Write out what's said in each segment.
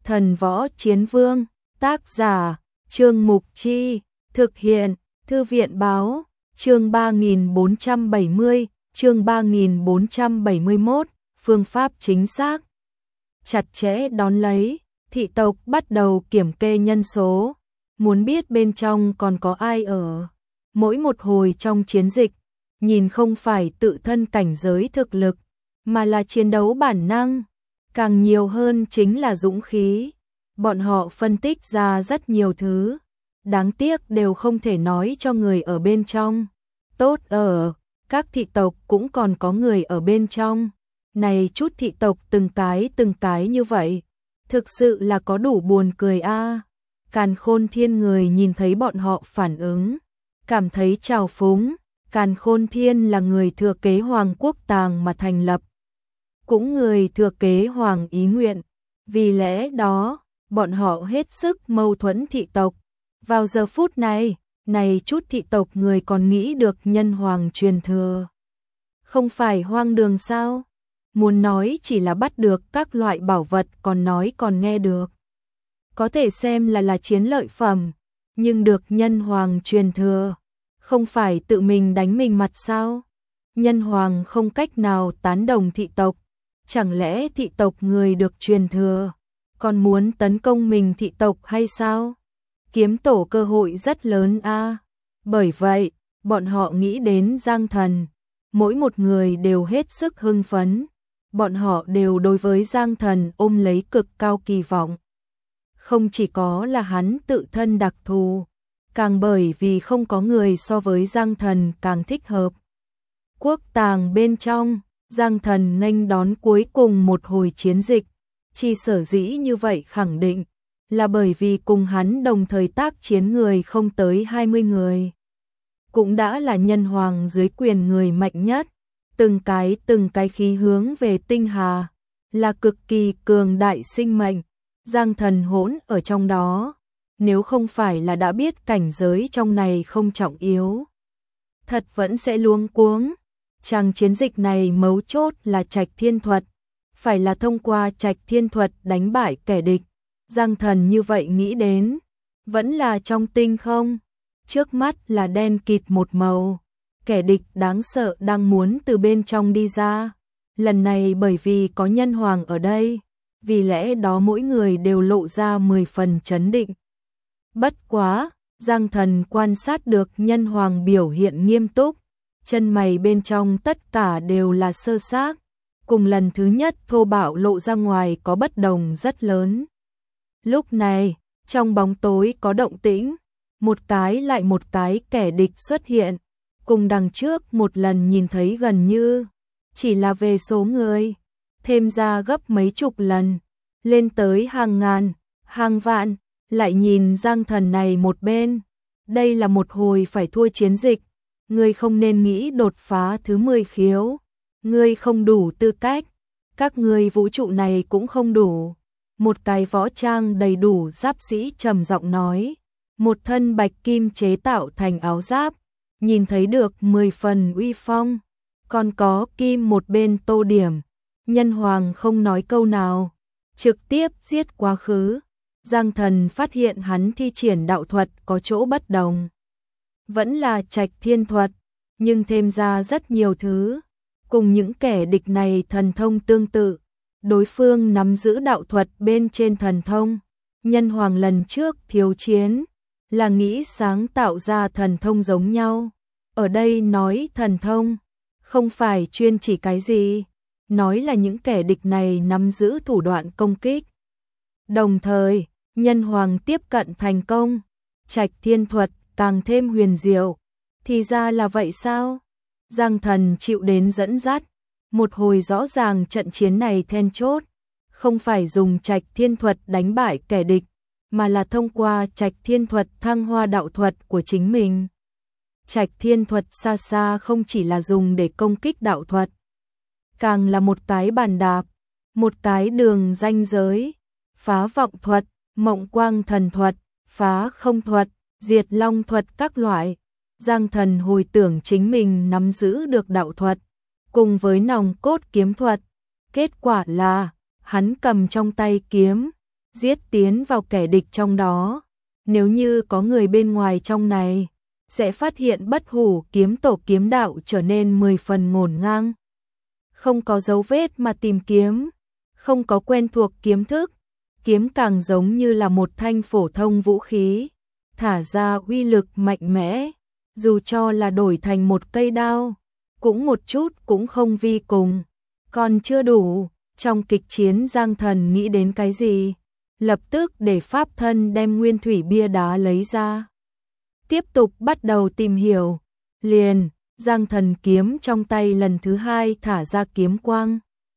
Thần Võ Chiến Vương, tác giả, Trương Mục Chi, thực hiện, Thư viện Báo, chương 3470, chương 3471, phương pháp chính xác. Chặt chẽ đón lấy, thị tộc bắt đầu kiểm kê nhân số, muốn biết bên trong còn có ai ở. Mỗi một hồi trong chiến dịch, nhìn không phải tự thân cảnh giới thực lực, mà là chiến đấu bản năng, càng nhiều hơn chính là dũng khí. Bọn họ phân tích ra rất nhiều thứ, đáng tiếc đều không thể nói cho người ở bên trong. Tốt ở, các thị tộc cũng còn có người ở bên trong. Này chút thị tộc từng cái như vậy, thực sự là có đủ buồn cười a. Càn Khôn Thiên người nhìn thấy bọn họ phản ứng, cảm thấy trào phúng. Càn Khôn Thiên là người thừa kế Hoàng Quốc Tàng mà thành lập, cũng người thừa kế Hoàng ý nguyện. Vì lẽ đó, bọn họ hết sức mâu thuẫn thị tộc. Vào giờ phút này, này chút thị tộc người còn nghĩ được nhân hoàng truyền thừa. Không phải hoang đường sao? Muốn nói chỉ là bắt được các loại bảo vật còn nói còn nghe được. Có thể xem là chiến lợi phẩm, nhưng được nhân hoàng truyền thừa. Không phải tự mình đánh mình mặt sao? Nhân hoàng không cách nào tán đồng thị tộc. Chẳng lẽ thị tộc người được truyền thừa còn muốn tấn công mình thị tộc hay sao? Kiếm tổ cơ hội rất lớn a. Bởi vậy, bọn họ nghĩ đến Giang Thần, mỗi một người đều hết sức hưng phấn. Bọn họ đều đối với Giang Thần ôm lấy cực cao kỳ vọng. Không chỉ có là hắn tự thân đặc thù, càng bởi vì không có người so với Giang Thần càng thích hợp. Quốc Tàng bên trong, Giang Thần nghênh đón cuối cùng một hồi chiến dịch. Chỉ sở dĩ như vậy khẳng định là bởi vì cùng hắn đồng thời tác chiến người không tới 20 người. Cũng đã là nhân hoàng dưới quyền người mạnh nhất. Từng cái khí hướng về tinh hà, là cực kỳ cường đại sinh mệnh. Giang Thần hỗn ở trong đó, nếu không phải là đã biết cảnh giới trong này không trọng yếu, thật vẫn sẽ luống cuống. Chàng chiến dịch này mấu chốt là Trạch Thiên Thuật, phải là thông qua Trạch Thiên Thuật đánh bại kẻ địch. Giang Thần như vậy nghĩ đến, vẫn là trong tinh không, trước mắt là đen kịt một màu. Kẻ địch đáng sợ đang muốn từ bên trong đi ra. Lần này bởi vì có nhân hoàng ở đây, vì lẽ đó mỗi người đều lộ ra 10 phần chấn định. Bất quá, Giang Thần quan sát được nhân hoàng biểu hiện nghiêm túc, chân mày bên trong tất cả đều là sơ xác, cùng lần thứ nhất thô bạo lộ ra ngoài có bất đồng rất lớn. Lúc này, trong bóng tối có động tĩnh, một cái lại một cái kẻ địch xuất hiện. Cùng đằng trước một lần nhìn thấy gần như chỉ là về số người, thêm ra gấp mấy chục lần, lên tới hàng ngàn, hàng vạn. Lại nhìn Giang Thần này một bên, đây là một hồi phải thua chiến dịch, ngươi không nên nghĩ đột phá thứ 10 khiếu, ngươi không đủ tư cách, các ngươi vũ trụ này cũng không đủ. Một cái võ trang đầy đủ giáp sĩ trầm giọng nói, một thân bạch kim chế tạo thành áo giáp, nhìn thấy được 10 phần uy phong, còn có kim một bên tô điểm. Nhân hoàng không nói câu nào, trực tiếp giết quá khứ. Giang Thần phát hiện hắn thi triển đạo thuật có chỗ bất đồng, vẫn là Trạch Thiên Thuật, nhưng thêm ra rất nhiều thứ, cùng những kẻ địch này thần thông tương tự. Đối phương nắm giữ đạo thuật bên trên thần thông. Nhân hoàng lần trước thiếu chiến là nghĩ sáng tạo ra thần thông giống nhau. Ở đây nói thần thông, không phải chuyên chỉ cái gì, nói là những kẻ địch này nắm giữ thủ đoạn công kích. Đồng thời, nhân hoàng tiếp cận thành công, Trạch Thiên Thuật càng thêm huyền diệu. Thì ra là vậy sao? Giang Thần chịu đến dẫn dắt, một hồi rõ ràng trận chiến này then chốt, không phải dùng Trạch Thiên Thuật đánh bại kẻ địch, mà là thông qua Trạch Thiên Thuật thăng hoa đạo thuật của chính mình. Trạch Thiên Thuật xa xa không chỉ là dùng để công kích đạo thuật, càng là một cái bàn đạp, một cái đường ranh giới. Phá vọng thuật, mộng quang thần thuật, phá không thuật, diệt long thuật các loại. Giang Thần hồi tưởng chính mình nắm giữ được đạo thuật, cùng với nòng cốt kiếm thuật. Kết quả là, hắn cầm trong tay kiếm, giết tiến vào kẻ địch trong đó. Nếu như có người bên ngoài trong này, sẽ phát hiện Bất Hủ kiếm tổ kiếm đạo trở nên 10 phần ngổn ngang. Không có dấu vết mà tìm kiếm, không có quen thuộc kiếm thức, kiếm càng giống như là một thanh phổ thông vũ khí, thả ra uy lực mạnh mẽ, dù cho là đổi thành một cây đao, cũng một chút cũng không vi cùng. Còn chưa đủ, trong kịch chiến Giang Thần nghĩ đến cái gì? Lập tức để pháp thân đem nguyên thủy bia đá lấy ra. Tiếp tục bắt đầu tìm hiểu. Liền, Giang Thần kiếm trong tay lần thứ hai thả ra kiếm quang.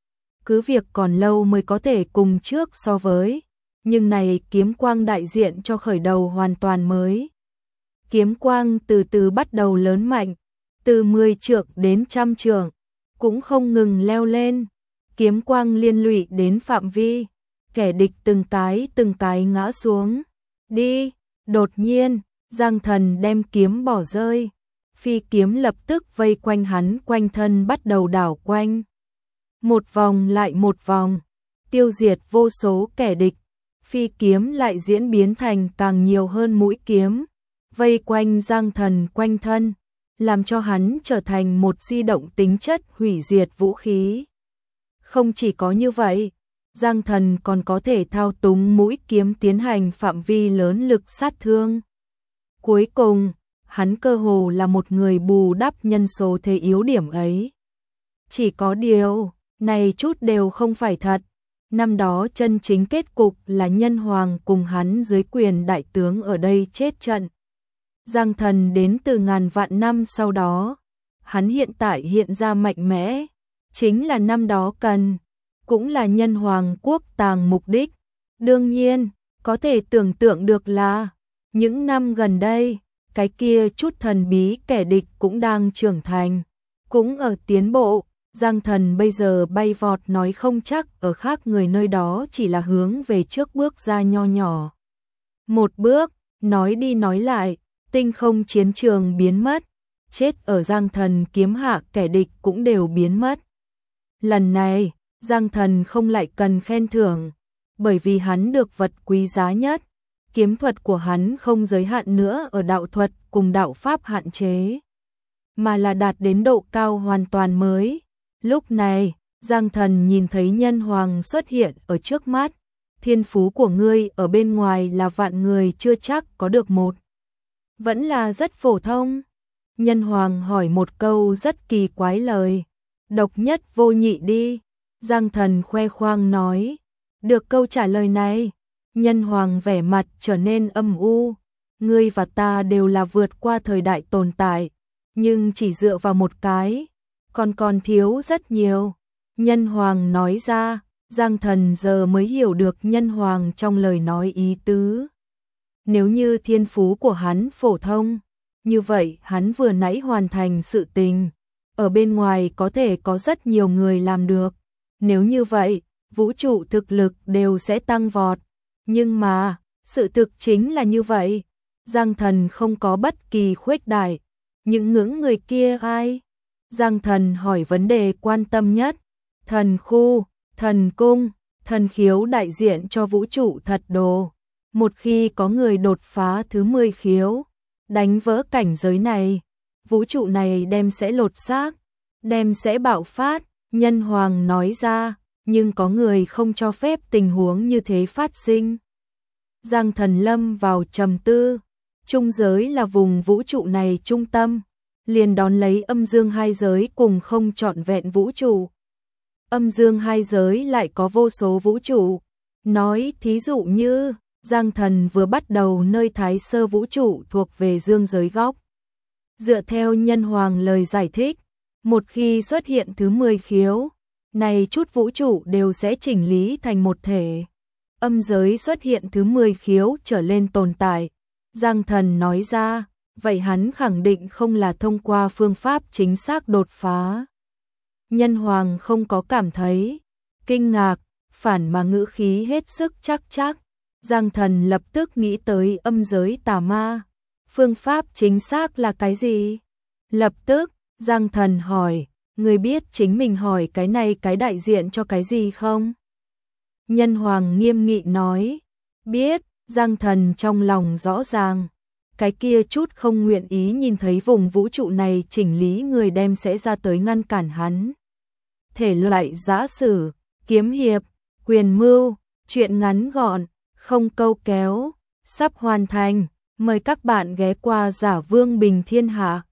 Cứ việc còn lâu mới có thể cùng trước so với, nhưng này kiếm quang đại diện cho khởi đầu hoàn toàn mới. Kiếm quang từ từ bắt đầu lớn mạnh, từ 10 trượng đến 100 trượng, cũng không ngừng leo lên. Kiếm quang liên lụy đến phạm vi, kẻ địch từng cái ngã xuống. Đi, đột nhiên, Giang Thần đem kiếm bỏ rơi. Phi kiếm lập tức vây quanh hắn quanh thân bắt đầu đảo quanh. Một vòng lại một vòng, tiêu diệt vô số kẻ địch. Phi kiếm lại diễn biến thành càng nhiều hơn mũi kiếm, vây quanh Giang Thần quanh thân, làm cho hắn trở thành một di động tính chất hủy diệt vũ khí. Không chỉ có như vậy, Giang Thần còn có thể thao túng mũi kiếm tiến hành phạm vi lớn lực sát thương. Cuối cùng, hắn cơ hồ là một người bù đắp nhân số thế yếu điểm ấy. Chỉ có điều, này chút đều không phải thật. Năm đó chân chính kết cục là Nhân Hoàng cùng hắn dưới quyền đại tướng ở đây chết trận. Giang Thần đến từ ngàn vạn năm sau đó, hắn hiện tại hiện ra mạnh mẽ, chính là năm đó cần, cũng là Nhân Hoàng quốc tàng mục đích. Đương nhiên, có thể tưởng tượng được là, những năm gần đây, cái kia chút thần bí kẻ địch cũng đang trưởng thành, cũng ở tiến bộ. Giang Thần bây giờ bay vọt nói không chắc ở khác người nơi đó chỉ là hướng về trước bước ra nho nhỏ. Một bước, nói đi nói lại, tinh không chiến trường biến mất, chết ở Giang Thần kiếm hạ kẻ địch cũng đều biến mất. Lần này, Giang Thần không lại cần khen thưởng, bởi vì hắn được vật quý giá nhất. Kiếm thuật của hắn không giới hạn nữa ở đạo thuật cùng đạo pháp hạn chế, mà là đạt đến độ cao hoàn toàn mới. Lúc này, Giang Thần nhìn thấy Nhân Hoàng xuất hiện ở trước mắt. Thiên phú của ngươi ở bên ngoài là vạn người chưa chắc có được một. Vẫn là rất phổ thông. Nhân Hoàng hỏi một câu rất kỳ quái lời. Độc nhất vô nhị đi. Giang Thần khoe khoang nói. Được câu trả lời này, Nhân Hoàng vẻ mặt trở nên âm u. Ngươi và ta đều là vượt qua thời đại tồn tại, nhưng chỉ dựa vào một cái, còn thiếu rất nhiều. Nhân Hoàng nói ra, Giang Thần giờ mới hiểu được Nhân Hoàng trong lời nói ý tứ. Nếu như thiên phú của hắn phổ thông, như vậy hắn vừa nãy hoàn thành sự tình, ở bên ngoài có thể có rất nhiều người làm được. Nếu như vậy, vũ trụ thực lực đều sẽ tăng vọt. Nhưng mà, sự thực chính là như vậy. Giang Thần không có bất kỳ khuếch đại. Những ngưỡng người kia ai? Giang Thần hỏi vấn đề quan tâm nhất. Thần khu, thần cung, thần khiếu đại diện cho vũ trụ thật đồ. Một khi có người đột phá thứ 10 khiếu, đánh vỡ cảnh giới này, vũ trụ này đem sẽ lột xác, đem sẽ bạo phát. Nhân Hoàng nói ra, nhưng có người không cho phép tình huống như thế phát sinh. Giang Thần lâm vào trầm tư. Trung giới là vùng vũ trụ này trung tâm, liền đón lấy âm dương hai giới cùng không trọn vẹn vũ trụ. Âm dương hai giới lại có vô số vũ trụ. Nói thí dụ như, Giang Thần vừa bắt đầu nơi thái sơ vũ trụ thuộc về dương giới góc. Dựa theo Nhân Hoàng lời giải thích, một khi xuất hiện thứ 10 khiếu, này chút vũ trụ đều sẽ chỉnh lý thành một thể. Âm giới xuất hiện thứ 10 khiếu trở lên tồn tại. Giang Thần nói ra, vậy hắn khẳng định không là thông qua phương pháp chính xác đột phá. Nhân Hoàng không có cảm thấy kinh ngạc, phản mà ngữ khí hết sức chắc. Giang Thần lập tức nghĩ tới âm giới tà ma. Phương pháp chính xác là cái gì? Lập tức, Giang Thần hỏi, người biết chính mình hỏi cái này cái đại diện cho cái gì không? Nhân Hoàng nghiêm nghị nói, biết, Giang Thần trong lòng rõ ràng. Cái kia chút không nguyện ý nhìn thấy vùng vũ trụ này chỉnh lý người đem sẽ ra tới ngăn cản hắn. Thể loại giã sử, kiếm hiệp, quyền mưu, truyện ngắn gọn, không câu kéo, sắp hoàn thành. Mời các bạn ghé qua Giả Vương Bình Thiên Hạ.